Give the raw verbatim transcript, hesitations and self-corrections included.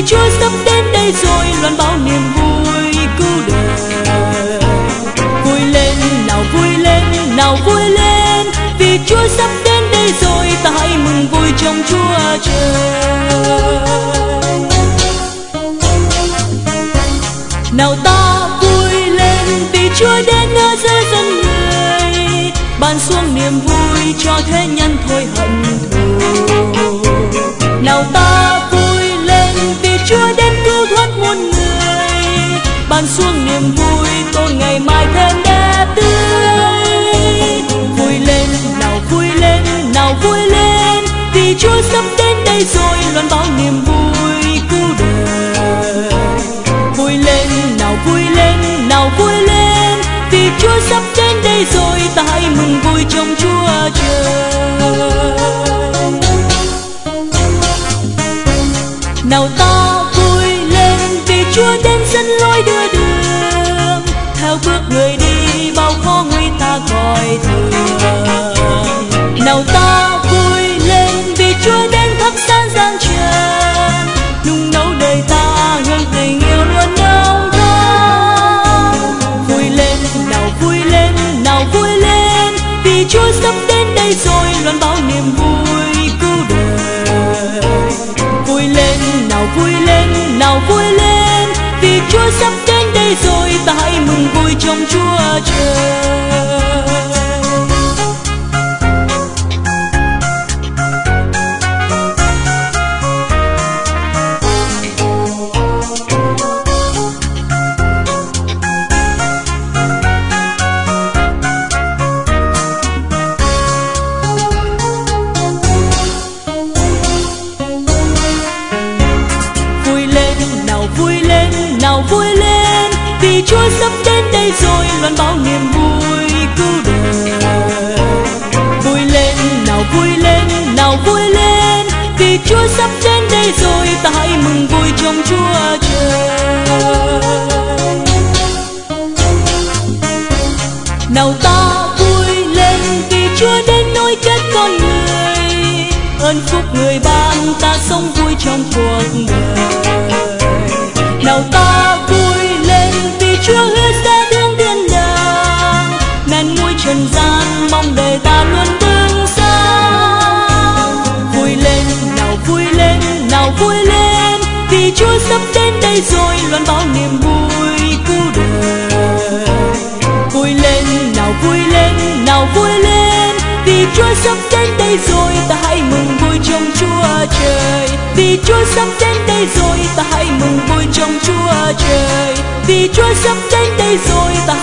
vì Chúa sắp đến đây rồi, loan báo niềm vui cứu đời. Vui lên nào, vui lên nào, vui lên, vì Chúa sắp đến đây rồi, ta hãy mừng vui trong Chúa trời. Nào ta vui lên vì Chúa đến ở giữa dân người, ban xuống niềm vui cho thế nhân thôi hận thù. Nào ta vui lên vì Chúa đến cứu thoát muôn người, ban xuống niềm vui tôi ngày mai thêm đẹp tươi. Vui lên nào, vui lên nào, vui lên, vì Chúa sắp đến đây rồi, loan báo niềm vui cứu đời. Vui lên nào, vui lên nào, vui lên, vì Chúa sắp đến đây rồi, ta hãy mừng vui trong Chúa trời. Nào ta vui lên vì Chúa đến dẫn lối đưa đường, theo bước người đi bao khó nguy ta coi thường. Nào ta vui lên vì Chúa đến thắp sáng gian trần, nung nấu đời ta hương tình yêu luôn nồng thắm. Vui lên nào, vui lên nào, vui lên, vì Chúa sắp đến đây rồi, loan báo niềm vui cứu đời. Vui lên nào, vui lên nào, vui lên, vì Chúa sắp đến đây rồi, ta hãy mừng vui trong Chúa trời. Nào vui lên vì Chúa sắp đến đây rồi, loan báo niềm vui cứu đời. Vui lên nào, vui lên nào, vui lên, vì Chúa sắp đến đây rồi, ta hãy mừng vui trong Chúa trời. Nào ta vui lên vì Chúa đến nối kết con người, ơn phúc người ban ta sống vui trong cuộc đời. Nào ta vui lên vì Chúa hứa sẽ thương thiên đàng, men muối trần gian mong đời ta luôn bừng sáng. Vui lên nào, vui lên nào, vui lên, vì Chúa sắp đến đây rồi, loan báo niềm vui cứu đời. Vui lên nào, vui lên nào, vui lên, vì Chúa sắp đến đây rồi, ta hãy mừng vui trong Chúa trời. Vì Chúa sắp đến đây rồi, ta hãy mừng vui trong Chúa trời. Vì Chúa sắp đến đây rồi, ta